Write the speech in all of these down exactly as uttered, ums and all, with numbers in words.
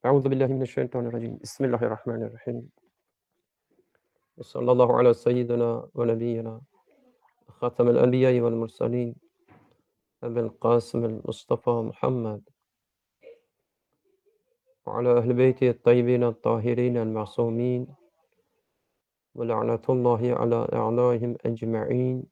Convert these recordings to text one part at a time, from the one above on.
Euzu billahi mineşşeytanirracim. Bismillahirrahmanirrahim. Ve sallallahu ala seyyidina ve nebiyyina hatemel enbiya'i vel murselin Ebil Kasım'il Mustafa Muhammed ve ala ehli beyti tayyibin tahirin el masumin ve la'natullahi ala a'daihim ecma'in.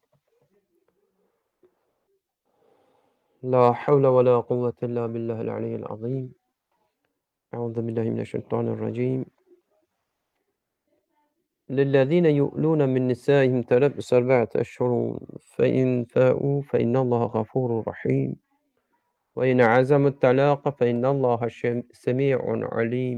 La havle ve la kuvvete illa billahil aliyyil azim. Euzu billahi mineşşeytanirracim. للذين يؤلون من نسائهم تربص أربعة أشهر فإن فاءوا فإن الله غفور رحيم وإن عزموا الطلاق فإن الله سميع عليم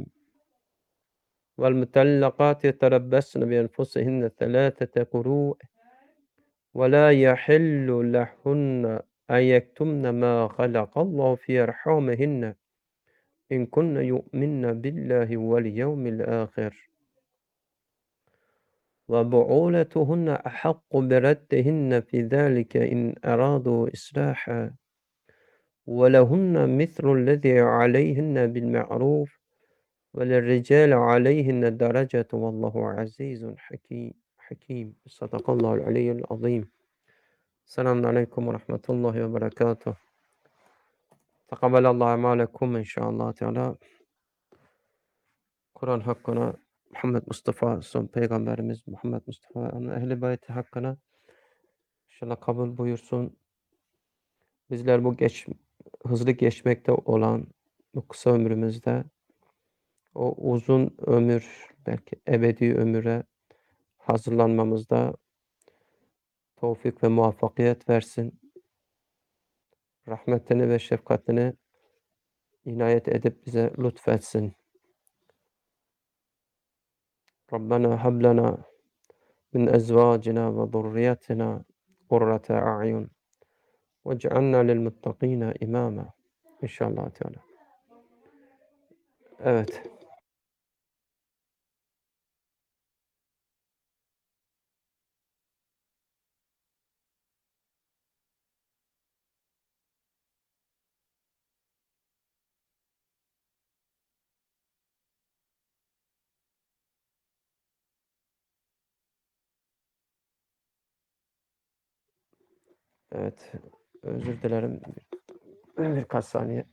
والمطلقات يتربصن بأنفسهن ثلاثة قروء ولا يحل لهن أن يكتمن ما خلق الله في أرحامهن إن كن يؤمن بالله واليوم الآخر وبعولتهن أحق بردهن في ذلك إن أرادوا إصلاحا ولهن مثل الذي عليهن بالمعروف وللرجال عليهن درجة والله عزيز حكيم حكيم صدق الله العلي العظيم. Selamun Aleyküm ve Rahmetullahi ve Berekatuhu. Tekabbelallahu emalekum inşallah Teala. Kur'an hakkına Muhammed Mustafa son peygamberimiz Muhammed Mustafa onun ehli beyti hakkına inşallah kabul buyursun. Bizler bu geç, hızlı geçmekte olan bu kısa ömrümüzde o uzun ömür, belki ebedi ömüre hazırlanmamızda tevfik ve muvaffakiyet versin. Rahmetini ve şefkatini inayet edip bize lütfetsin. Rabbena hablana min ezvacina ve zurriyetina qurrate a'yun vec'alna lil muttaqina imama. İnşallah Teala. Evet. Evet. Özür dilerim. Birkaç saniye.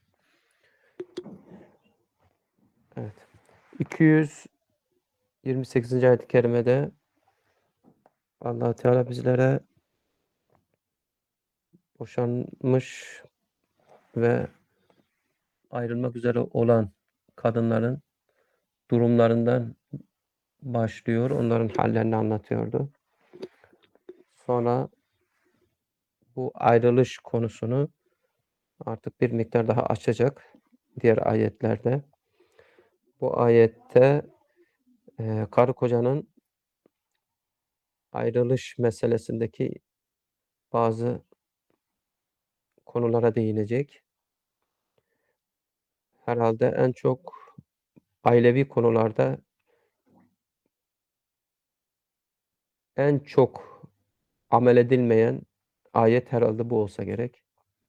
Evet. iki yüz yirmi sekizinci ayet-i kerimede Allah Teala bizlere boşanmış ve ayrılmak üzere olan kadınların durumlarından başlıyor. Onların hallerini anlatıyordu. Sonra bu ayrılış konusunu artık bir miktar daha açacak diğer ayetlerde. Bu ayette e, karı kocanın ayrılış meselesindeki bazı konulara değinecek. Herhalde en çok ailevi konularda en çok amel edilmeyen ayet herhalde bu olsa gerek.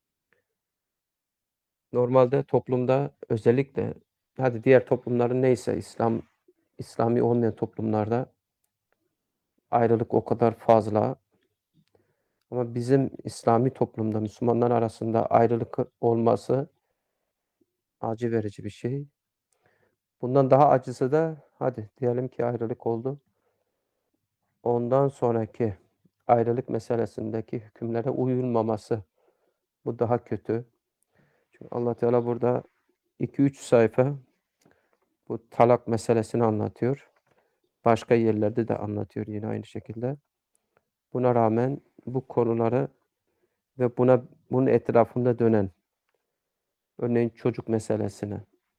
Normalde toplumda özellikle hadi diğer toplumların neyse İslam İslami olmayan toplumlarda ayrılık o kadar fazla. Ama bizim İslami toplumda Müslümanlar arasında ayrılık olması acı verici bir şey. Bundan daha acısı da hadi diyelim ki ayrılık oldu. Ondan sonraki ayrılık meselesindeki hükümlere uyulmaması. Bu daha kötü. Çünkü Allah Teala burada iki üç sayfa bu talak meselesini anlatıyor. Başka yerlerde de anlatıyor yine aynı şekilde. Buna rağmen bu konuları ve buna bunun etrafında dönen örneğin çocuk meselesini,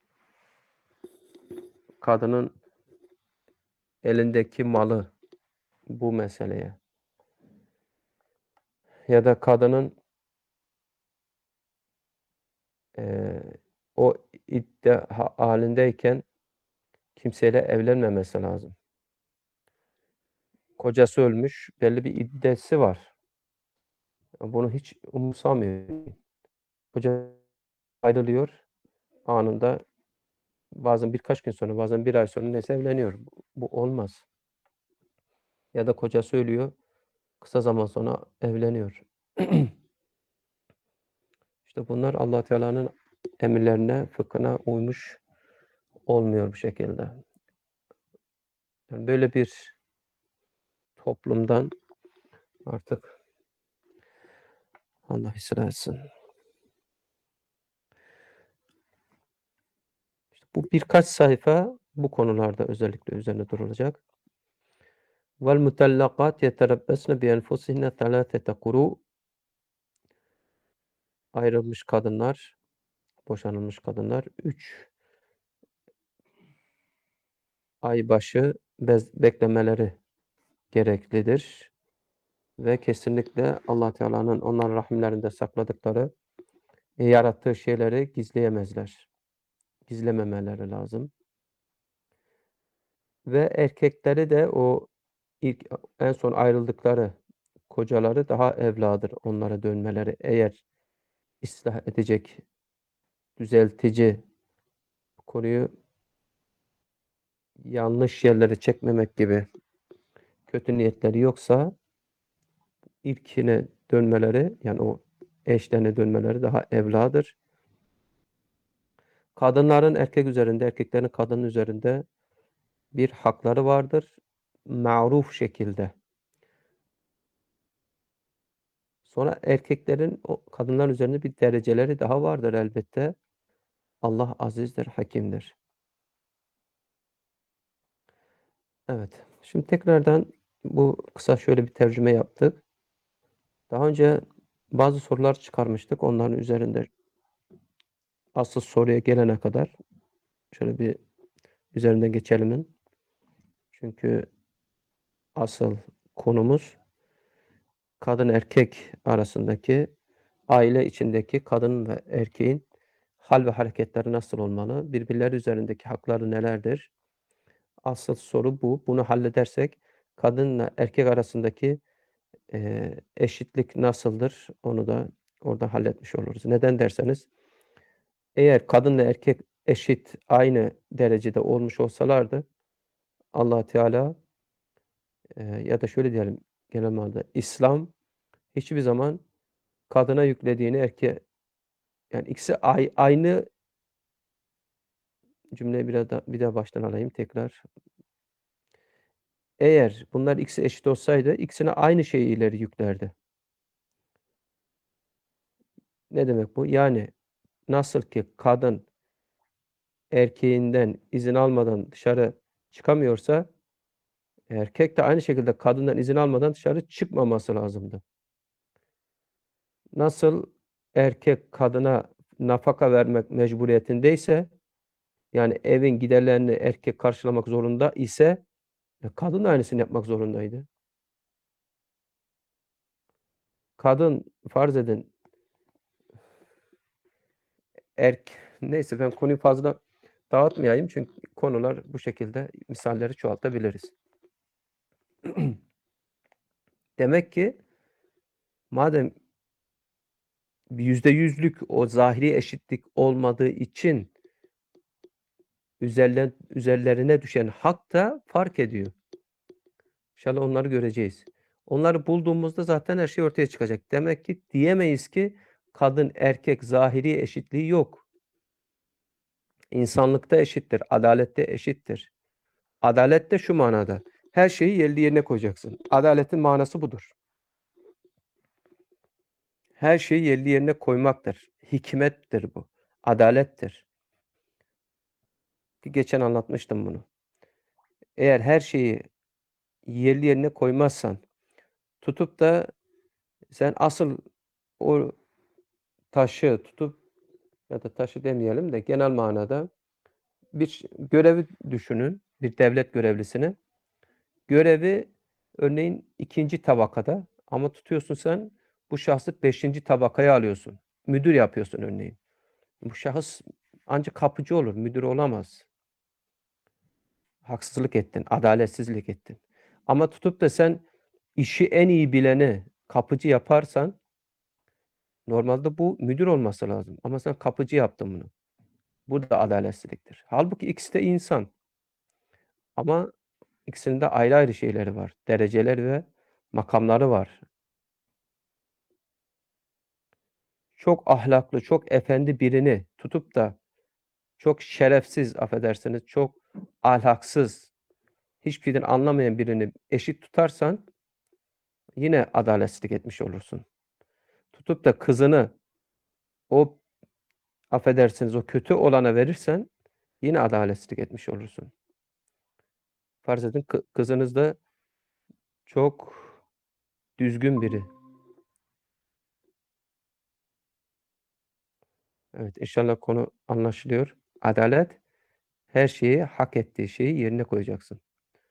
kadının elindeki malı bu meseleye ya da kadının eee, o iddia halindeyken kimseyle evlenmemesi lazım. Kocası ölmüş, belli bir iddesi var. Bunu hiç umursamıyor. Koca ayrılıyor, anında bazen birkaç gün sonra, bazen bir ay sonra neyse evleniyor. Bu, bu olmaz. Ya da koca söylüyor, kısa zaman sonra evleniyor. İşte bunlar Allah Teala'nın emirlerine, fıkhına uymuş olmuyor bu şekilde. Yani böyle bir toplumdan artık Allah ıslah etsin. İşte bu birkaç sayfa bu konularda özellikle üzerine durulacak. Vel mutallaqat yeterabbesne bi enfusihinne thalâthete kurû. Ayrılmış kadınlar, boşanılmış kadınlar üç ay başı bez beklemeleri gereklidir ve kesinlikle Allah Teala'nın onların rahimlerinde sakladıkları, e, yarattığı şeyleri gizleyemezler. Gizlememeleri lazım. Ve erkekleri de o ilk en son ayrıldıkları kocaları daha evladır onlara dönmeleri. Eğer ıslah edecek, düzeltici, konuyu yanlış yerlere çekmemek gibi kötü niyetleri yoksa ilkine dönmeleri, yani o eşlerine dönmeleri daha evladır. Kadınların erkek üzerinde, erkeklerin kadın üzerinde bir hakları vardır. Ma'ruf şekilde. Sonra erkeklerin o kadınlar üzerinde bir dereceleri daha vardır elbette. Allah azizdir, hakimdir. Evet. Şimdi tekrardan bu kısa şöyle bir tercüme yaptık. Daha önce bazı sorular çıkarmıştık. Onların üzerinde asıl soruya gelene kadar şöyle bir üzerinden geçelim. Çünkü asıl konumuz kadın erkek arasındaki, aile içindeki kadın ve erkeğin hal ve hareketleri nasıl olmalı? Birbirleri üzerindeki hakları nelerdir? Asıl soru bu. Bunu halledersek kadınla erkek arasındaki eee, eşitlik nasıldır? Onu da orada halletmiş oluruz. Neden derseniz, eğer kadınla erkek eşit, aynı derecede olmuş olsalardı Allah Teala, eee, ya da şöyle diyelim, genel manada İslam hiçbir zaman kadına yüklediğini erkeğe, yani ikisi ay aynı cümleyi biraz da bir daha baştan alayım tekrar. Eğer bunlar ikisi eşit olsaydı ikisine aynı şeyi ileri yüklerdi. Ne demek bu? Yani nasıl ki kadın erkeğinden izin almadan dışarı çıkamıyorsa erkek de aynı şekilde kadından izin almadan dışarı çıkmaması lazımdı. Nasıl erkek kadına nafaka vermek mecburiyetindeyse, yani evin giderlerini erkek karşılamak zorunda ise e, kadın da aynısını yapmak zorundaydı. Kadın farz edin erk neyse ben konuyu fazla dağıtmayayım çünkü konular bu şekilde misalleri çoğaltabiliriz. Demek ki madem yüzde yüzlük o zahiri eşitlik olmadığı için üzerler, üzerlerine düşen hak da fark ediyor. İnşallah onları göreceğiz. Onları bulduğumuzda zaten her şey ortaya çıkacak. Demek ki diyemeyiz ki kadın erkek zahiri eşitliği yok. İnsanlıkta eşittir, adalette eşittir. Adalet de şu manada. Her şeyi yerli yerine koyacaksın. Adaletin manası budur. Her şeyi yerli yerine koymaktır. Hikmettir bu. Adalettir. Ki geçen anlatmıştım bunu. Eğer her şeyi yerli yerine koymazsan, tutup da sen asıl o taşı tutup, ya da taşı demeyelim de genel manada bir görevi düşünün, bir devlet görevlisini. Görevi örneğin ikinci tabakada ama tutuyorsun sen bu şahsı beşinci tabakaya alıyorsun. Müdür yapıyorsun örneğin. Bu şahıs ancak kapıcı olur, müdür olamaz. Haksızlık ettin, adaletsizlik ettin. Ama tutup da sen işi en iyi bileni kapıcı yaparsan normalde bu müdür olması lazım. Ama sen kapıcı yaptın bunu. Bu da adaletsizliktir. Hâlbuki ikisi de insan. Ama ikisinin de ayrı ayrı şeyleri var. Dereceleri ve makamları var. Çok ahlaklı, çok efendi birini tutup da çok şerefsiz, affedersiniz, çok ahlaksız, hiçbir şeyden anlamayan birini eşit tutarsan yine adaletsizlik etmiş olursun. Tutup da kızını o, affedersiniz, o kötü olana verirsen yine adaletsizlik etmiş olursun. Farz edin kı kızınız da çok düzgün biri. Evet, inşallah konu anlaşılıyor. Adalet, her şeyi, hak ettiği şeyi yerine koyacaksın.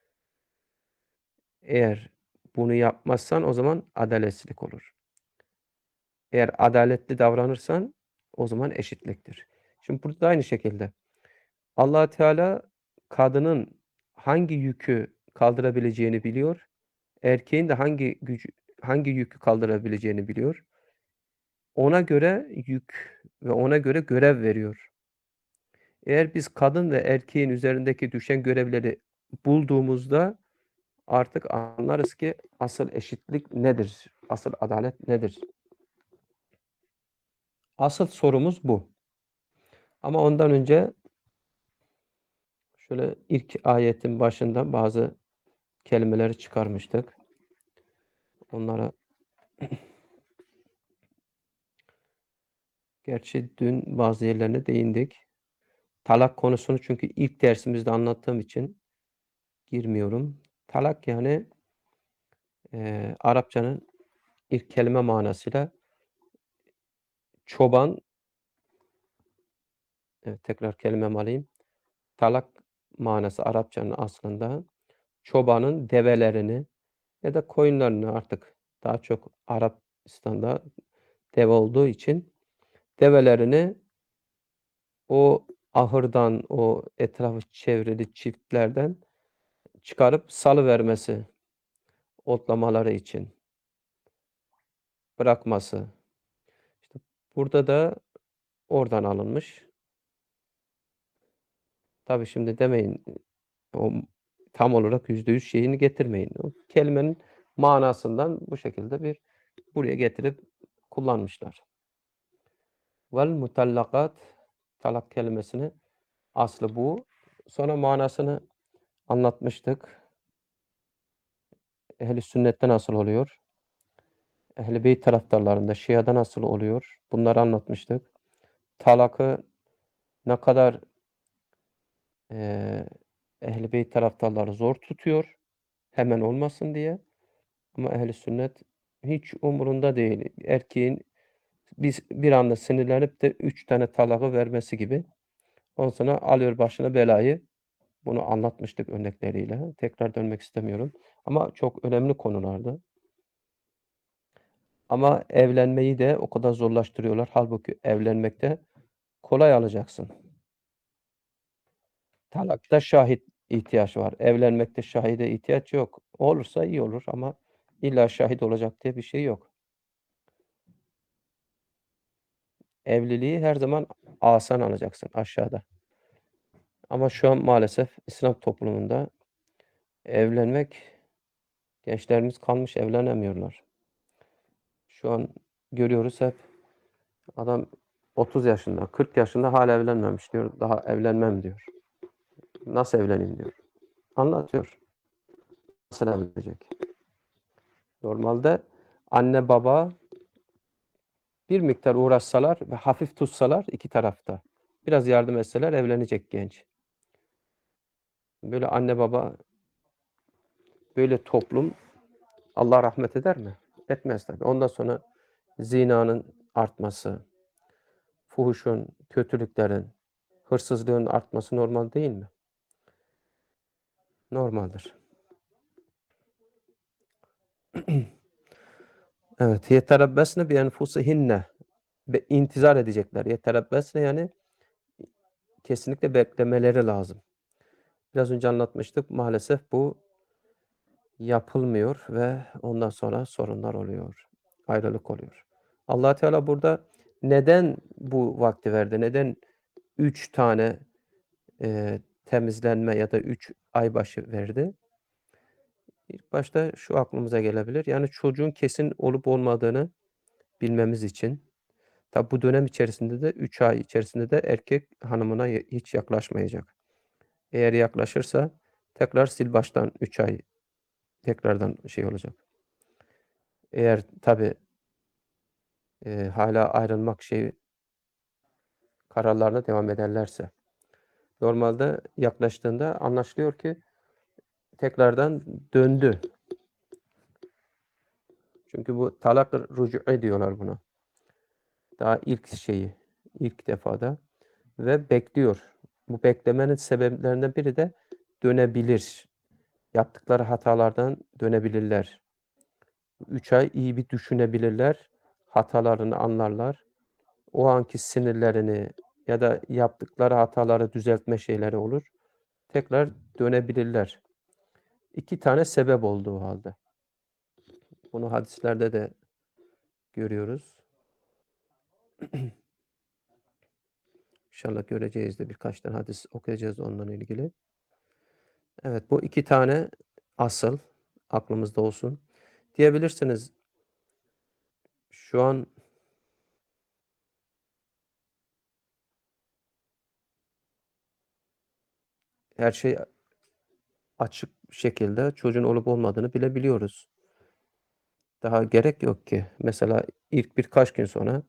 Eğer bunu yapmazsan o zaman adaletsizlik olur. Eğer adaletli davranırsan o zaman eşitliktir. Şimdi burada da aynı şekilde Allah Teala kadının hangi yükü kaldırabileceğini biliyor. Erkeğin de hangi gücü hangi yükü kaldırabileceğini biliyor. Ona göre yük ve ona göre görev veriyor. Eğer biz kadın ve erkeğin üzerindeki düşen görevleri bulduğumuzda artık anlarız ki asıl eşitlik nedir? Asıl adalet nedir? Asıl sorumuz bu. Ama ondan önce şöyle ilk ayetin başında bazı kelimeleri çıkarmıştık. Onlara gerçi dün bazı yerlerine değindik. Talak konusunu çünkü ilk dersimizde anlattığım için girmiyorum. Talak yani eee, Arapçanın ilk kelime manasıyla çoban, evet, tekrar kelimemi alayım. Talak manası Arapçanın aslında çobanın develerini ya da koyunlarını artık daha çok Arapistan'da deve olduğu için develerini o ahırdan, o etrafı çevrili çiftlerden çıkarıp salıvermesi, otlamaları için bırakması. İşte burada da oradan alınmış. Tabii şimdi demeyin, o tam olarak yüzde yüz şeyini getirmeyin. O kelimenin manasından bu şekilde bir buraya getirip kullanmışlar. Vel mutallakat, talak kelimesini aslı bu. Sonra manasını anlatmıştık. Ehl-i sünnette nasıl oluyor? Ehl-i beyt taraftarlarında, Şia'da nasıl oluyor? Bunları anlatmıştık. Talakı ne kadar eee Ehl-i beyt taraftarları zor tutuyor, hemen olmasın diye. Ama ehl-i sünnet hiç umurunda değil. Erkeğin biz bir anda sinirlenip de üç tane talakı vermesi gibi. Ondan sonra alıyor başına belayı. Bunu anlatmıştık örnekleriyle. Tekrar dönmek istemiyorum. Ama çok önemli konulardı. Ama evlenmeyi de o kadar zorlaştırıyorlar. Hâlbuki evlenmekte kolay alacaksın. Talakta şahit ihtiyaç var. Evlenmekte şahide ihtiyaç yok. Olursa iyi olur ama illa şahit olacak diye bir şey yok. Evliliği her zaman asan alacaksın, aşağıda. Ama şu an maalesef İslam toplumunda evlenmek gençlerimiz kalmış evlenemiyorlar. Şu an görüyoruz hep adam otuz yaşında, kırk yaşında hâlâ evlenmemiş diyor. Daha evlenmem diyor. Nasıl evleneyim diyor. Anlatıyor. Nasıl evlenecek? Normalde anne baba bir miktar uğraşsalar ve hafif tutsalar iki tarafta, biraz yardım etseler evlenecek genç. Böyle anne baba, böyle toplum Allah rahmet eder mi? Etmez tabii. Ondan sonra zinanın artması, fuhuşun, kötülüklerin, hırsızlığın artması normal değil mi? Normaldir. Evet. Yeterebbesne bi enfusihinne ve intizar edecekler. Yeterebbesne yani kesinlikle beklemeleri lazım. Biraz önce anlatmıştık. Maalesef bu yapılmıyor ve ondan sonra sorunlar oluyor. Ayrılık oluyor. Allah Teala burada neden bu vakti verdi? Neden üç tane, eee, temizlenme ya da üç aybaşı verdi? İlk başta şu aklımıza gelebilir, yani çocuğun kesin olup olmadığını bilmemiz için. Tabi bu dönem içerisinde de üç ay içerisinde de erkek hanımına y hiç yaklaşmayacak. Eğer yaklaşırsa tekrar sil baştan üç ay tekrardan şey olacak. Eğer tabii eee, hâlâ ayrılmak şeyi kararlarına devam ederlerse. Normalde yaklaştığında anlaşılıyor ki tekrardan döndü. Çünkü bu talak-ı rücû'i diyorlar buna. Daha ilk şeyi, ilk defada ve bekliyor. Bu beklemenin sebeplerinden biri de dönebilir. Yaptıkları hatalardan dönebilirler. üç ay iyi bir düşünebilirler, hatalarını anlarlar. O anki sinirlerini ya da yaptıkları hataları düzeltme şeyleri olur. Tekrar dönebilirler. iki tane sebep olduğu hâlde. Bunu hadislerde de görüyoruz. İnşallah göreceğiz de birkaç tane hadis okuyacağız onunla ilgili. Evet, bu iki tane asıl aklımızda olsun. Diyebilirsiniz şu an her şey açık şekilde çocuğun olup olmadığını bilebiliyoruz. Daha gerek yok ki. Mesela ilk birkaç gün sonra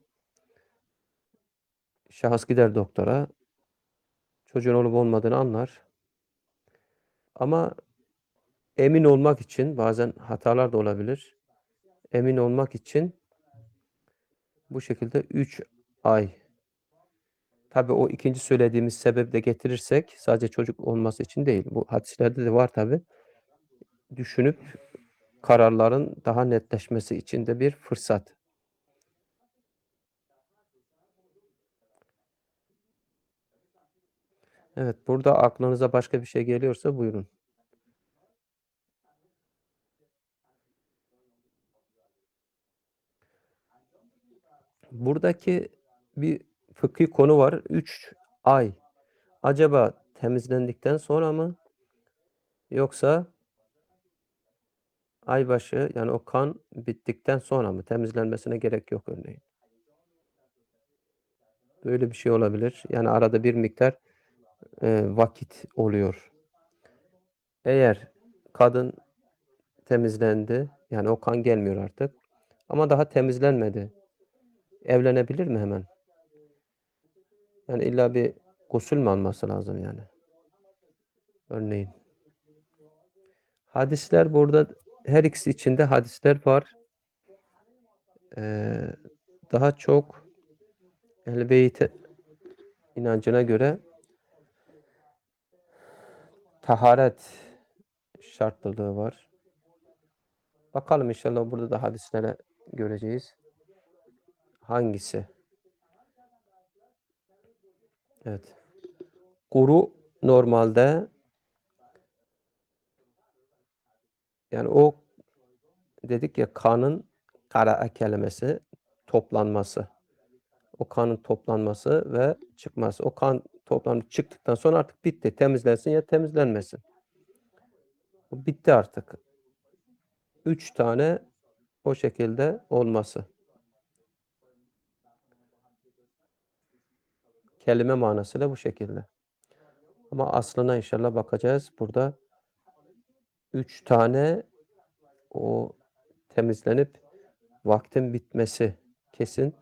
şahıs gider doktora çocuğun olup olmadığını anlar. Ama emin olmak için bazen hatalar da olabilir. Emin olmak için bu şekilde üç ay. Tabii o ikinci söylediğimiz sebebi de getirirsek sadece çocuk olması için değil. Bu hadislerde de var tabii. Düşünüp kararların daha netleşmesi için de bir fırsat. Evet, burada aklınıza başka bir şey geliyorsa buyurun. Buradaki bir fıkhi konu var. üç ay. Acaba temizlendikten sonra mı yoksa aybaşı, yani o kan bittikten sonra mı? Temizlenmesine gerek yok örneğin. Böyle bir şey olabilir. Yani arada bir miktar, eee, vakit oluyor. Eğer kadın temizlendi, yani o kan gelmiyor artık ama daha temizlenmedi. Evlenebilir mi hemen? Yani illa bir gusül mü alması lazım yani? Örneğin. Hadisler burada her ikisi için de hadisler var. Eee, daha çok Ehl-i Beyt inancına göre taharet şartlılığı var. Bakalım inşallah burada da hadislere göreceğiz. Hangisi? Evet. Kuru normalde yani o dedik ya kanın kara'a kelimesi toplanması. O kanın toplanması ve çıkması. O kan toplanıp çıktıktan sonra artık bitti. Temizlensin ya temizlenmesin. Bu bitti artık. üç tane o şekilde olması. Kelime manasıyla bu şekilde. Ama aslına inşallah bakacağız. Burada üç tane o temizlenip vaktin bitmesi kesin.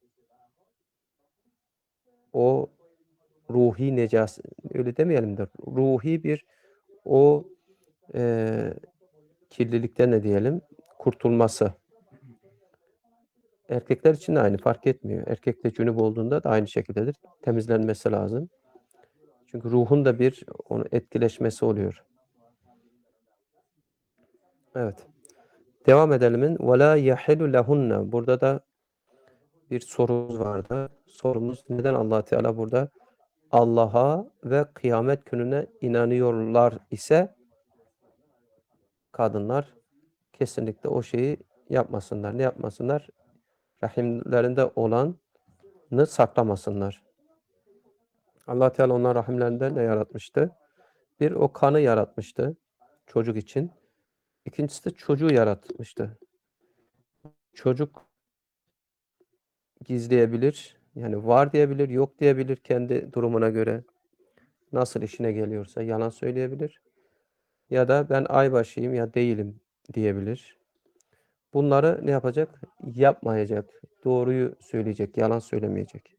O ruhi necas öyle demeyelim de ruhi bir o, eee, kirlilikten ne diyelim, kurtulması. Erkekler için de aynı, fark etmiyor. Erkek de cünüp olduğunda da aynı şekildedir. Temizlenmesi lazım. Çünkü ruhun da bir onu etkileşmesi oluyor. Evet. Devam edelim. "Ve lâ yahillu lehunne." Burada da bir sorumuz vardı. Sorumuz neden Allah Teala burada Allah'a ve kıyamet gününe inanıyorlar ise kadınlar kesinlikle o şeyi yapmasınlar. Ne yapmasınlar? Rahimlerinde olanı saklamasınlar. Allah Teala onların rahimlerinde ne yaratmıştı? Bir, o kanı yaratmıştı çocuk için. İkincisi de çocuğu yaratmıştı. Çocuk gizleyebilir, yani var diyebilir, yok diyebilir kendi durumuna göre. Nasıl işine geliyorsa yalan söyleyebilir ya da ben aybaşıyım ya değilim diyebilir. Bunları ne yapacak? Yapmayacak. Doğruyu söyleyecek, yalan söylemeyecek.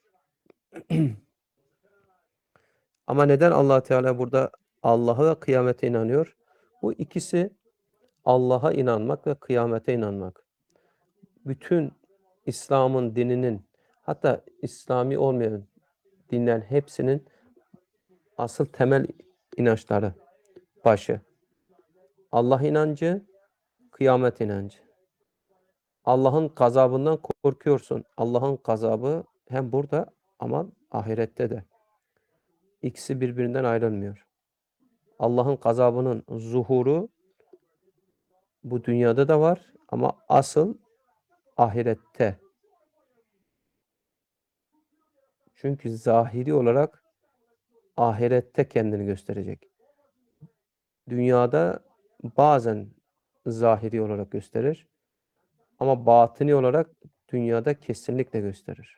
Ama neden Allah Teala burada Allah'a ve kıyamete inanıyor? Bu ikisi Allah'a inanmak ve kıyamete inanmak. Bütün İslam'ın dininin, hatta İslami olmayan dinlerin hepsinin asıl temel inançları başı. Allah inancı, kıyamet inancı. Allah'ın gazabından korkuyorsun. Allah'ın gazabı hem burada ama ahirette de. İkisi birbirinden ayrılmıyor. Allah'ın gazabının zuhuru bu dünyada da var ama asıl ahirette. Çünkü zahiri olarak ahirette kendini gösterecek. Dünyada bazen zahiri olarak gösterir ama batini olarak dünyada kesinlikle gösterir.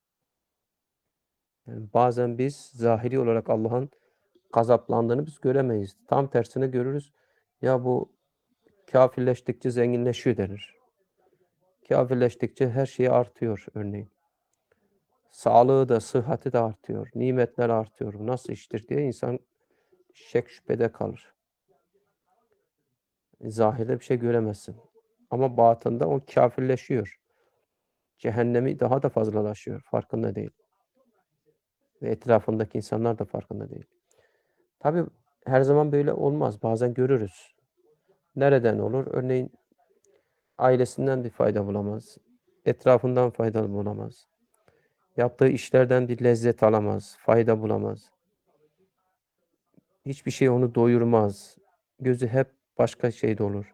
Yani bazen biz zahiri olarak Allah'ın gazaplandığını biz göremeyiz. Tam tersine görürüz. Ya bu kâfirleştikçe zenginleşiyor denir. Kâfirleştikçe her şey artıyor örneğin. Sağlığı da, sıhhati de artıyor. Nimetler artıyor. Nasıl iştir diye insan şek şüphede kalır. Zahirde bir şey göremezsin. Ama batında o kâfirleşiyor. Cehennemi daha da fazlalaşıyor. Farkında değil. Ve etrafındaki insanlar da farkında değil. Tabii her zaman böyle olmaz. Bazen görürüz. Nereden olur? Örneğin ailesinden bir fayda bulamaz. Etrafından fayda bulamaz. Yaptığı işlerden bir lezzet alamaz. Fayda bulamaz. Hiçbir şey onu doyurmaz. Gözü hep başka şeyde olur.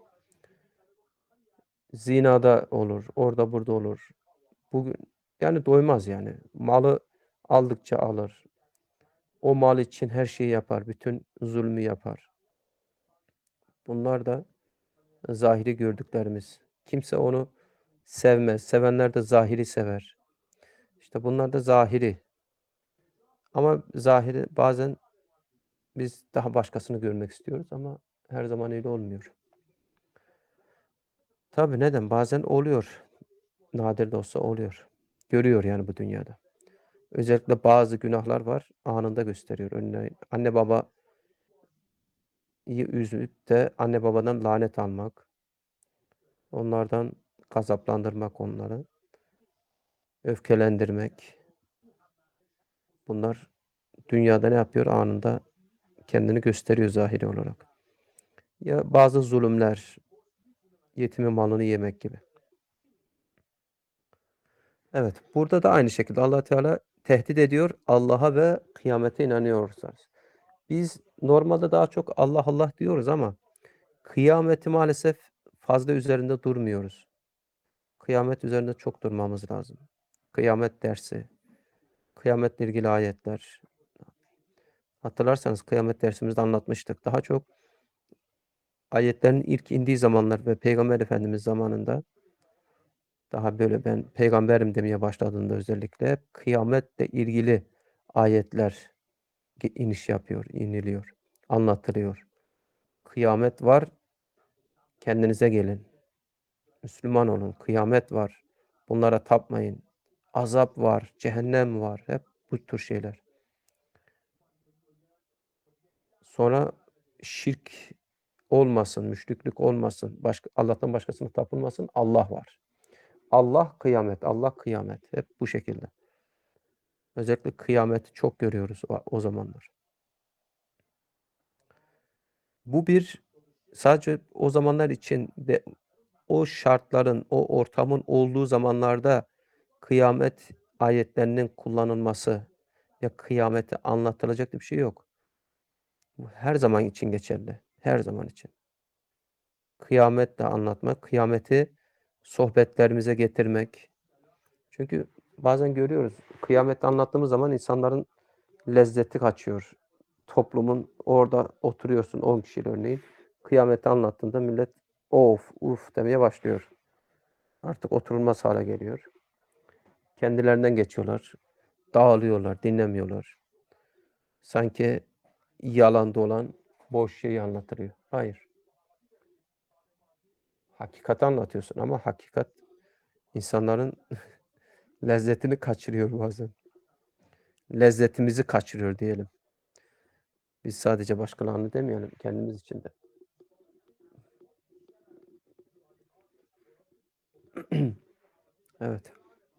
Zinada olur. Orada burada olur. Bugün yani doymaz yani. Malı aldıkça alır. O mal için her şeyi yapar. Bütün zulmü yapar. Bunlar da zahiri gördüklerimiz. Kimse onu sevmez. Sevenler de zahiri sever. İşte bunlar da zahiri. Ama zahiri bazen biz daha başkasını görmek istiyoruz ama her zaman öyle olmuyor. Tabii neden? Bazen oluyor. Nadir de olsa oluyor. Görüyor yani bu dünyada. Özellikle bazı günahlar var, anında gösteriyor. Örneğin anne babayı üzüp de anne babadan lanet almak, onlardan gazaplandırmak onları, öfkelendirmek. Bunlar dünyada ne yapıyor? Anında kendini gösteriyor zahiri olarak. Ya bazı zulümler, yetimin malını yemek gibi. Evet, burada da aynı şekilde Allah Teala tehdit ediyor. Allah'a ve kıyamete inanıyorsanız. Biz normalde daha çok Allah Allah diyoruz ama kıyameti maalesef fazla üzerinde durmuyoruz. Kıyamet üzerinde çok durmamız lazım. Kıyamet dersi, kıyametle ilgili ayetler. Hatırlarsanız kıyamet dersimizde anlatmıştık. Daha çok ayetlerin ilk indiği zamanlar ve Peygamber Efendimiz zamanında daha böyle ben peygamberim demeye başladığında özellikle kıyametle ilgili ayetler iniş yapıyor, iniliyor, anlatılıyor. Kıyamet var, kendinize gelin. Müslüman olun, kıyamet var. Bunlara tapmayın. Azap var, cehennem var. Hep bu tür şeyler. Sonra şirk olmasın, müşriklik olmasın, başka, Allah'tan başkasına tapılmasın. Allah var. Allah kıyamet, Allah kıyamet. Hep bu şekilde. Özellikle kıyameti çok görüyoruz o, o zamanlar. Bu bir sadece o zamanlar için de o şartların, o ortamın olduğu zamanlarda kıyamet ayetlerinin kullanılması ya kıyameti anlatılacak bir şey yok. Bu her zaman için geçerli. Her zaman için. Kıyametle anlatmak, kıyameti sohbetlerimize getirmek. Çünkü bazen görüyoruz, kıyameti anlattığımız zaman insanların lezzeti kaçıyor. Toplumun orada oturuyorsun on kişiyle örneğin. Kıyameti anlattığında millet of, uf demeye başlıyor. Artık oturulmaz hale geliyor. Kendilerinden geçiyorlar. Dağılıyorlar, dinlemiyorlar. Sanki yalan dolan boş şeyi anlatılıyor. Hayır. Hakikati anlatıyorsun ama hakikat insanların lezzetini kaçırıyor bazen. Lezzetimizi kaçırıyor diyelim. Biz sadece başkalarını demeyelim, kendimiz için de. Evet.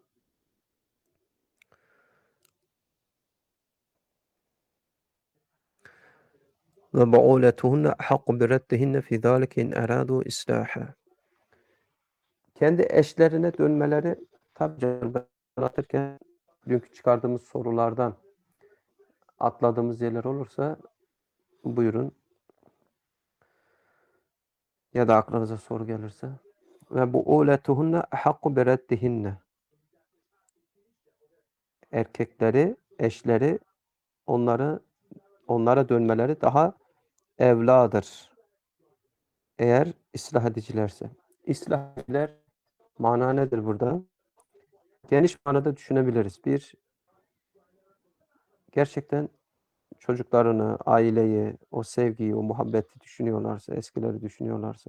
Ve bu'ulatuhunne ahakku bi reddihinne fi zâlike in erâdû islâha. Kendi eşlerine dönmeleri tabii canım ben anlatırken dünkü çıkardığımız sorulardan atladığımız yerler olursa buyurun. Ya da aklınıza soru gelirse. Ve bu'ulatuhunne ahakku bi reddihinne. Erkekleri, eşleri onları onlara dönmeleri daha evladır. Eğer ıslah edicilerse. İslah ediciler mana nedir burada? Geniş manada düşünebiliriz. Bir, gerçekten çocuklarını, aileyi, o sevgiyi, o muhabbeti düşünüyorlarsa, eskileri düşünüyorlarsa,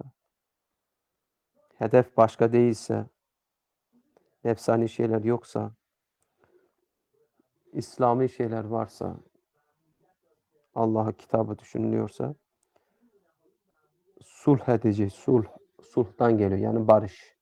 hedef başka değilse, nefsani şeyler yoksa, İslami şeyler varsa, Allah'ı, kitabı düşünülüyorsa, sulh edici, sulh, sulhtan geliyor. Yani barış.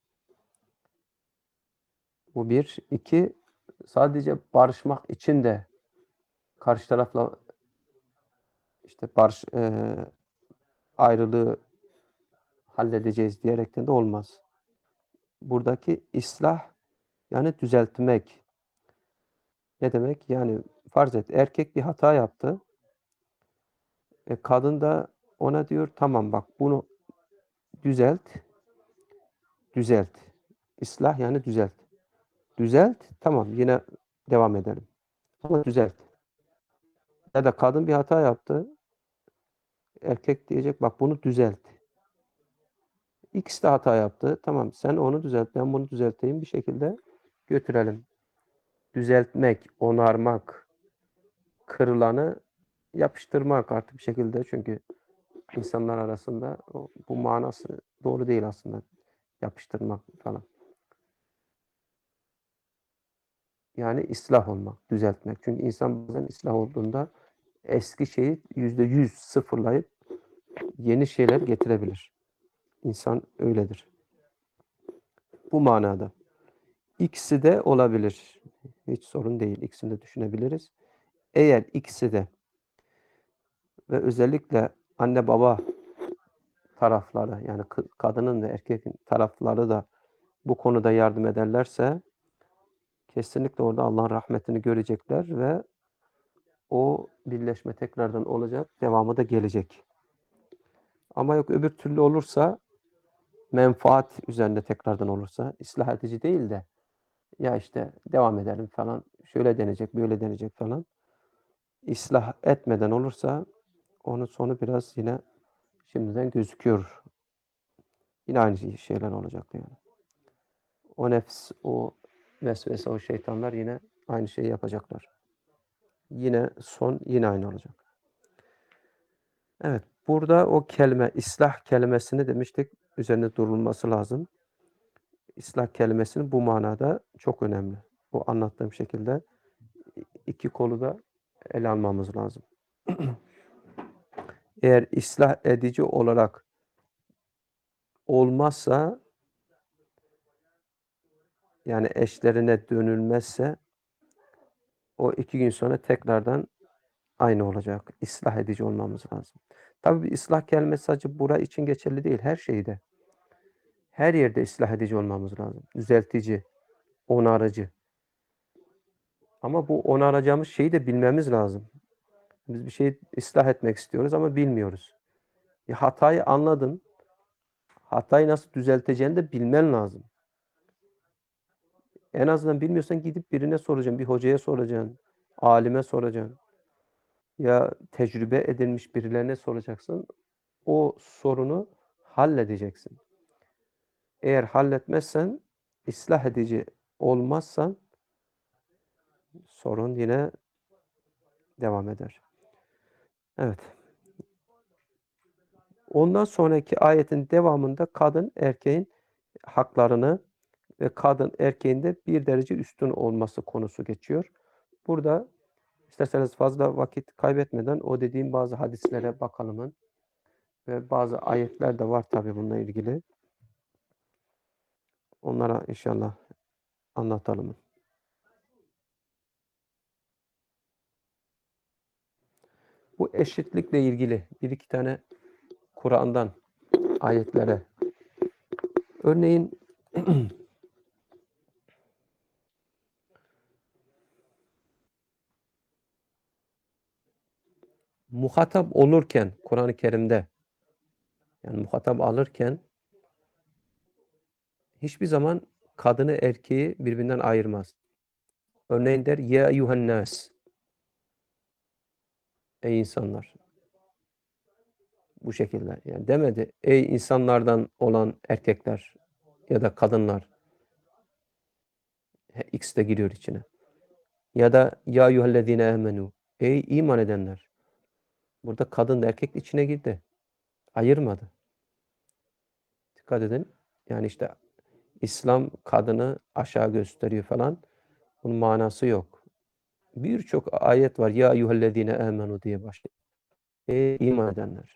Bu bir. İki, sadece barışmak için de karşı tarafla işte barış, e, ayrılığı halledeceğiz diyerekten de olmaz. Buradaki ıslah yani düzeltmek. Ne demek? Yani farz et erkek bir hata yaptı. E, kadın da ona diyor tamam bak bunu düzelt. Düzelt. İslah yani düzelt. Düzelt. Tamam yine devam edelim. Ama düzelt. Ya da kadın bir hata yaptı. Erkek diyecek bak bunu düzelt. İkisi de hata yaptı. Tamam sen onu düzelt ben bunu düzelteyim bir şekilde götürelim. Düzeltmek, onarmak, kırılanı yapıştırmak artık bir şekilde çünkü insanlar arasında bu manası doğru değil aslında. Yapıştırmak falan. Yani ıslah olmak, düzeltmek. Çünkü insan bazen ıslah olduğunda eski şeyi yüzde yüz sıfırlayıp yeni şeyler getirebilir. İnsan öyledir. Bu manada. İkisi de olabilir. Hiç sorun değil. İkisini de düşünebiliriz. Eğer ikisi de ve özellikle anne baba tarafları yani kadının ve erkeğin tarafları da bu konuda yardım ederlerse kesinlikle orada Allah'ın rahmetini görecekler ve o birleşme tekrardan olacak, devamı da gelecek. Ama yok öbür türlü olursa menfaat üzerinde tekrardan olursa ıslah edici değil de ya işte devam edelim falan şöyle denecek, böyle denecek falan. İslah etmeden olursa onun sonu biraz yine şimdiden gözüküyor. Yine aynı şeyler olacak yani. O nefs, o vesvese, o şeytanlar yine aynı şeyi yapacaklar. Yine son yine aynı olacak. Evet, burada o kelime, islah kelimesini demiştik, üzerinde durulması lazım. İslah kelimesinin bu manada çok önemli. Bu anlattığım şekilde iki kolu da ele almamız lazım. Eğer islah edici olarak olmazsa yani eşlerine dönülmezse o iki gün sonra tekrardan aynı olacak. İslah edici olmamız lazım. Tabii ıslah kelimesi sadece bura için geçerli değil. Her şeyde. Her yerde ıslah edici olmamız lazım. Düzeltici, onarıcı. Ama bu onaracağımız şeyi de bilmemiz lazım. Biz bir şeyi ıslah etmek istiyoruz ama bilmiyoruz. Bir hatayı anladın. Hatayı nasıl düzelteceğini de bilmen lazım. En azından bilmiyorsan gidip birine soracaksın. Bir hocaya soracaksın. Alime soracaksın. ya tecrübe edilmiş birilerine soracaksın. O sorunu halledeceksin. Eğer halletmezsen, ıslah edici olmazsan sorun yine devam eder. Evet. Ondan sonraki ayetin devamında kadın erkeğin haklarını ve kadın erkeğin de bir derece üstün olması konusu geçiyor. Burada isterseniz fazla vakit kaybetmeden o dediğim bazı hadislere bakalım ve bazı ayetler de var tabii bununla ilgili. Onlara inşallah anlatalım. Bu eşitlikle ilgili bir iki tane Kur'an'dan ayetlere. Örneğin muhatap olurken Kur'an-ı Kerim'de yani muhatap alırken hiçbir zaman kadını erkeği birbirinden ayırmaz. Örneğin der ya eyyuhennas, ey insanlar. Bu şekilde yani demedi ey insanlardan olan erkekler ya da kadınlar. X de giriyor içine. Ya da ya eyyühellezine amenu, ey iman edenler. Burada kadın da erkek de içine girdi. Ayırmadı. Dikkat edin. Yani işte İslam kadını aşağı gösteriyor falan. Bunun manası yok. Birçok ayet var. Ya eyyühellezine amenu diye başlıyor. Ey iman edenler.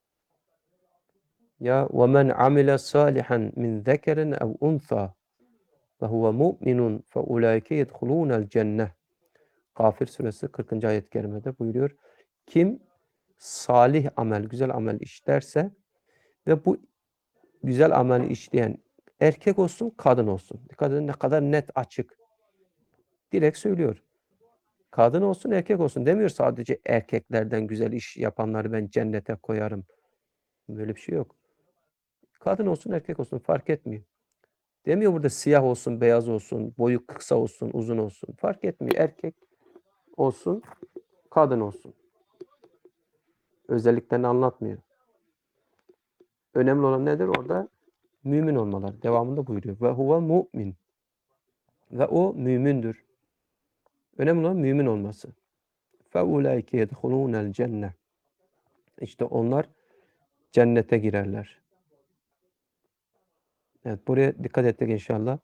Ya ve men amile salihan min zekerin ev unsa ve huve mu'minun fe ulaike yedhulûnel cenneh. Gafir suresi kırkıncı ayet-i kerimede buyuruyor. Kim salih amel, güzel amel işlerse ve bu güzel ameli işleyen erkek olsun, kadın olsun. Dikkat edin ne kadar net, açık. Direkt söylüyor. Kadın olsun, erkek olsun demiyor sadece erkeklerden güzel iş yapanları ben cennete koyarım. Böyle bir şey yok. Kadın olsun, erkek olsun fark etmiyor. Demiyor burada siyah olsun, beyaz olsun, boyu kısa olsun, uzun olsun. Fark etmiyor. Erkek olsun, kadın olsun. Özelliklerini anlatmıyor. Önemli olan nedir? Orada mümin olmalar. Devamında buyuruyor. Ve huve mu'min. Ve o mümindir. Önemli olan mümin olması. فَاُولَٰئِكَ يَدْخُلُونَ الْجَنَّةِ İşte onlar cennete girerler. Evet, buraya dikkat ettik inşallah.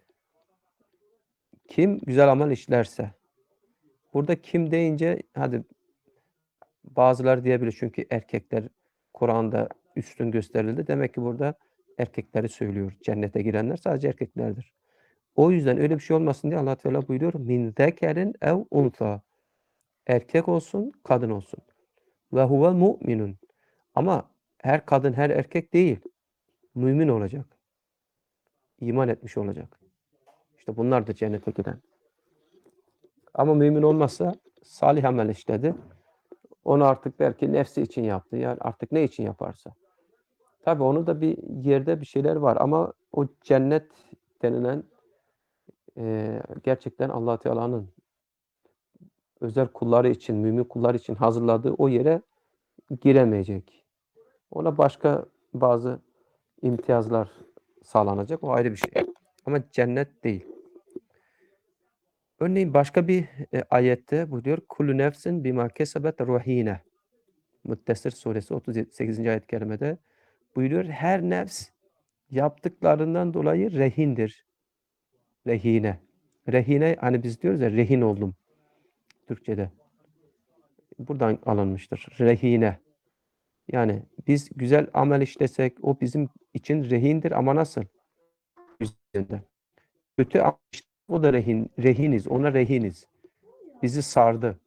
Kim güzel amel işlerse. Burada kim deyince hadi bazılar diyebilir çünkü erkekler Kur'an'da üstün gösterildi. Demek ki burada erkekleri söylüyor. Cennete girenler sadece erkeklerdir. O yüzden öyle bir şey olmasın diye Allah Teala buyuruyor. Min zekerin ev unsa. Erkek olsun, kadın olsun. Ve huve mu'minun. Ama her kadın, her erkek değil. Mümin olacak. İman etmiş olacak. İşte bunlar da cennete giden. Ama mümin olmazsa salih amel işledi. Onu artık belki nefsi için yaptı. Yani artık ne için yaparsa. Tabii onun da bir yerde bir şeyler var ama o cennet denilen e, gerçekten Allah Teala'nın özel kulları için, mümin kulları için hazırladığı o yere giremeyecek. Ona başka bazı imtiyazlar sağlanacak. O ayrı bir şey. Ama cennet değil. Örneğin başka bir e, ayette buyuruyor. Kullu nefsin bima kesebet rahine. Müddessir suresi otuz sekizinci ayet-i kerimede buyuruyor. Her nefs yaptıklarından dolayı rehindir. Rehine. Rehine hani biz diyoruz ya rehin oldum Türkçe'de. Buradan alınmıştır. Rehine. Yani biz güzel amel işlesek o bizim için rehindir ama nasıl? Güzel. Kötü amel işlesek o da rehin, rehiniz. Ona rehiniz. Bizi sardı.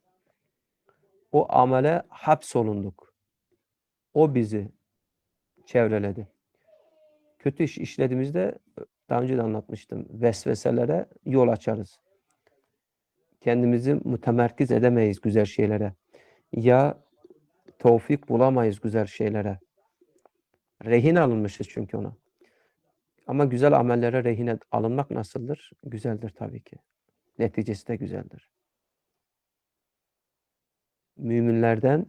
O amele hapsolunduk. O bizi çevreledi. Kötü iş işlediğimizde daha önce de anlatmıştım. Vesveselere yol açarız. Kendimizi mütemerkiz edemeyiz güzel şeylere. Ya tevfik bulamayız güzel şeylere. Rehin alınmışız çünkü ona. Ama güzel amellere rehin alınmak nasıldır? Güzeldir tabii ki. Neticesi de güzeldir. müminlerden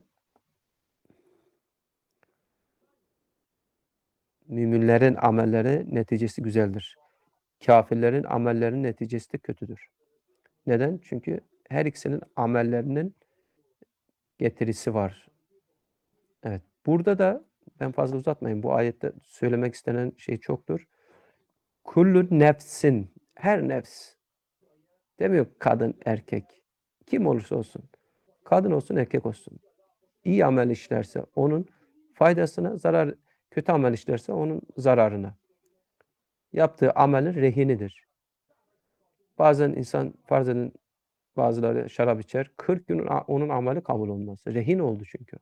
müminlerin amelleri neticesi güzeldir. Kâfirlerin amellerinin neticesi de kötüdür. Neden? Çünkü her ikisinin amellerinin getirisi var. Evet. Burada da ben fazla uzatmayayım. Bu ayette söylemek istenen şey çoktur. Kullu nefsin, her nefs. Demiyor kadın, erkek. Kim olursa olsun. Kadın olsun, erkek olsun. İyi amel işlerse onun faydasına, zarar, kötü amel işlerse onun zararına. Yaptığı amelin rehinidir. Bazen insan, farz edin bazıları şarap içer. kırk gün onun ameli kabul olmaz. Rehin oldu çünkü.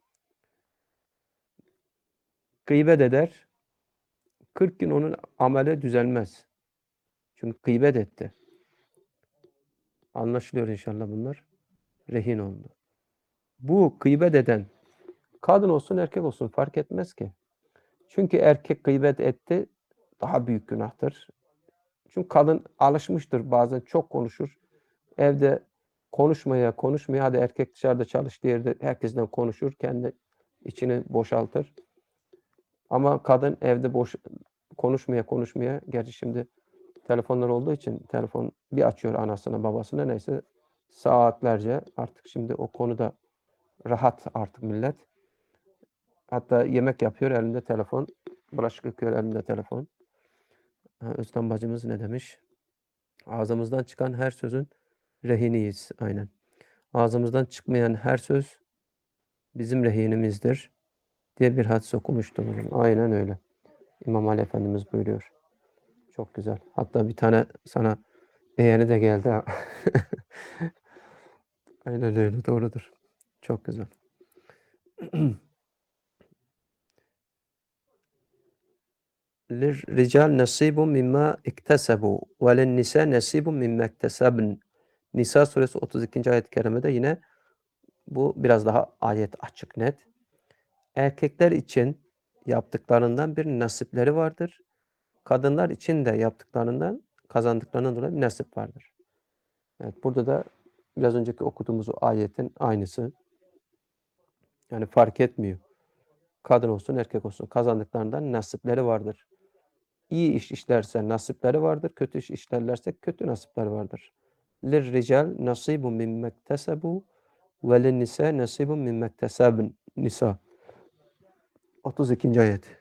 Gıybet eder. kırk gün onun ameli düzelmez. Çünkü gıybet etti. Anlaşılıyor inşallah bunlar. Rehin oldu. Bu gıybet eden kadın olsun erkek olsun fark etmez ki. Çünkü erkek gıybet etti daha büyük günahtır. Çünkü kadın alışmıştır, bazen çok konuşur. Evde konuşmaya konuşmaya, hadi erkek dışarıda çalıştığı yerde herkesten konuşur. Kendi içini boşaltır. Ama kadın evde boş konuşmaya konuşmaya, gerçi şimdi telefonlar olduğu için telefon bir açıyor anasına babasına, neyse saatlerce, artık şimdi o konuda rahat artık millet. Hatta yemek yapıyor elinde telefon, bulaşık yıkıyor elinde telefon. Ha, Özlem bacımız ne demiş? Ağzımızdan çıkan her sözün rehiniyiz. Aynen. Ağzımızdan çıkmayan her söz bizim rehinimizdir diye bir hadis okumuştum. Aynen öyle. İmam Ali Efendimiz buyuruyor. Çok güzel. Hatta bir tane sana beğeni de geldi. Aynen öyle. Doğrudur. Çok güzel. Lirrical nasibun mimma iktesebu ve linnisa nasibun mimma iktesebn. Nisa suresi otuz ikinci ayet-i kerimede yine bu biraz daha ayet açık net. Erkekler için yaptıklarından bir nasipleri vardır. Kadınlar için de yaptıklarından, kazandıklarından dolayı bir nasip vardır. Evet, burada da biraz önceki okuduğumuz o ayetin aynısı. Yani fark etmiyor. Kadın olsun, erkek olsun, kazandıklarından nasipleri vardır. İyi iş işlerse nasipleri vardır, kötü iş işlerlerse kötü nasipleri vardır. Lirrical nasibun mimmektesebu ve linnisa nasibun mimmektesebn. Nisa otuz ikinci ayet.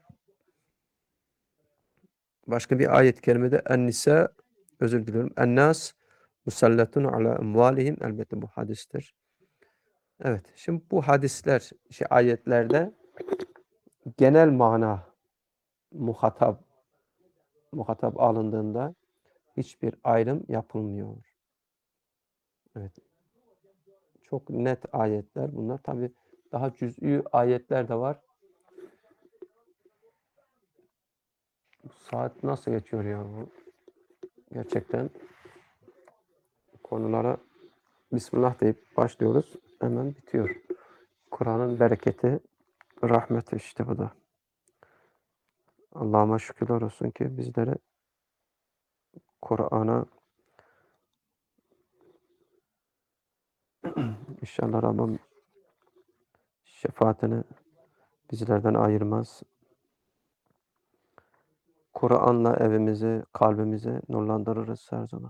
Başka bir ayet-i kerimede En-Nisa, özür diliyorum. En-Nas musallatun ala emvalihim. Elbette bu hadistir. Evet. Şimdi bu hadisler, şey, ayetlerde genel mana muhatap muhatap alındığında hiçbir ayrım yapılmıyor. Evet. Çok net ayetler bunlar. Tabi daha cüz'i ayetler de var. Bu saat nasıl geçiyor ya bu? Gerçekten konulara Bismillah deyip başlıyoruz. Hemen bitiyor. Kur'an'ın bereketi, rahmeti işte bu da. Allah'ıma şükürler olsun ki bizlere Kur'an'a inşallah Rabbim şefaatini bizlerden ayırmaz. Kur'an'la evimizi, kalbimizi nurlandırırız her zaman.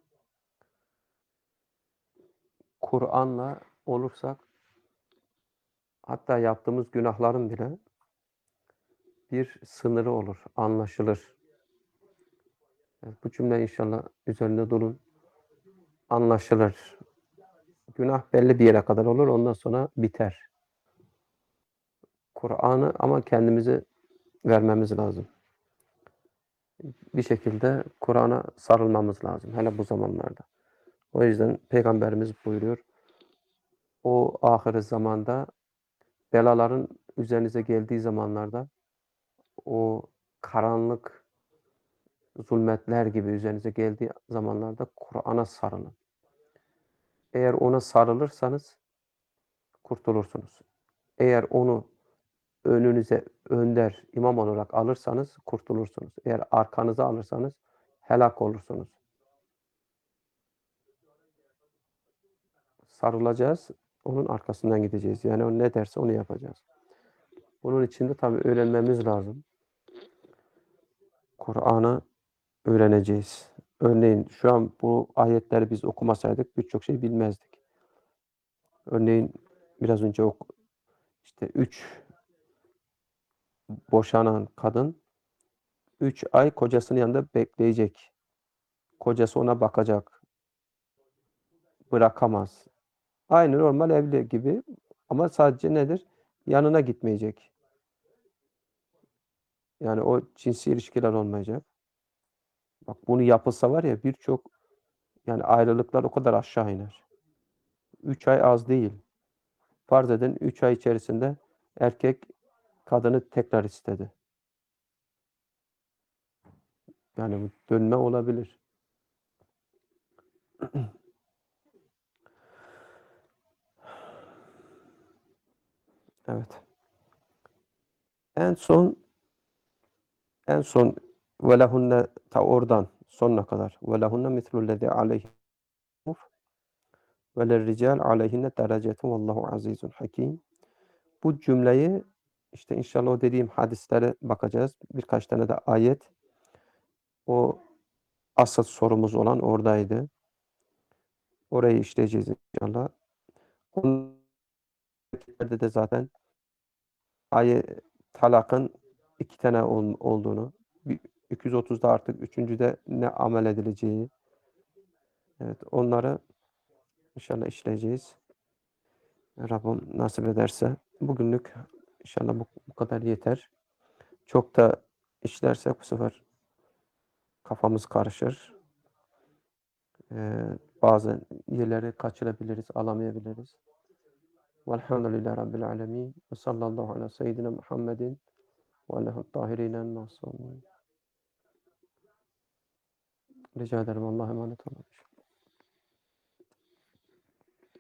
Kur'an'la olursak hatta yaptığımız günahların bile bir sınırı olur, anlaşılır. Evet, bu cümle inşallah üzerinde durun. Anlaşılır. Günah belli bir yere kadar olur, ondan sonra biter. Kur'an'ı ama kendimizi vermemiz lazım. Bir şekilde Kur'an'a sarılmamız lazım. Hele bu zamanlarda. O yüzden Peygamberimiz buyuruyor. O ahir zamanda belaların üzerinize geldiği zamanlarda o karanlık zulmetler gibi üzerinize geldiği zamanlarda Kur'an'a sarılın. Eğer ona sarılırsanız kurtulursunuz. Eğer onu önünüze önder, imam olarak alırsanız kurtulursunuz. Eğer arkanıza alırsanız helak olursunuz. Sarılacağız. Onun arkasından gideceğiz. Yani o ne derse onu yapacağız. Bunun için de tabii öğrenmemiz lazım. Kur'an'ı öğreneceğiz. Örneğin şu an bu ayetleri biz okumasaydık birçok şey bilmezdik. Örneğin biraz önce ok işte üç boşanan kadın üç ay kocasının yanında bekleyecek. Kocası ona bakacak. Bırakamaz. Aynı normal evli gibi ama sadece nedir? Yanına gitmeyecek. Yani o cinsi ilişkiler olmayacak. Bak bunu yapılsa var ya birçok yani ayrılıklar o kadar aşağı iner. üç ay az değil. Farz edin üç ay içerisinde erkek kadını tekrar istedi. Yani bu dönme olabilir. Evet. En son en son velehunne ta oradan sonuna kadar velehunne mislulezî aleyhim ve lirrical aleyhinne derecetun vallahu azizun hakim. Bu cümleyi işte inşallah o dediğim hadislere bakacağız. Birkaç tane de ayet. O asıl sorumuz olan oradaydı. Orayı işleyeceğiz inşallah. Onun de zaten ayet talakın iki tane ol, olduğunu, iki yüz otuzda artık üçüncüde ne amel edileceği, evet onları inşallah işleyeceğiz. Rabbim nasip ederse. Bugünlük inşallah bu, bu kadar yeter. Çok da işlersek bu sefer kafamız karışır. Ee, bazı yerleri kaçırabiliriz, alamayabiliriz. Velhamdülillahi Rabbil alemin. Ve sallallahu ala seyyidina Muhammedin ve aleyhi tahirinen masum. Rica ederim. Allah'a emanet olun.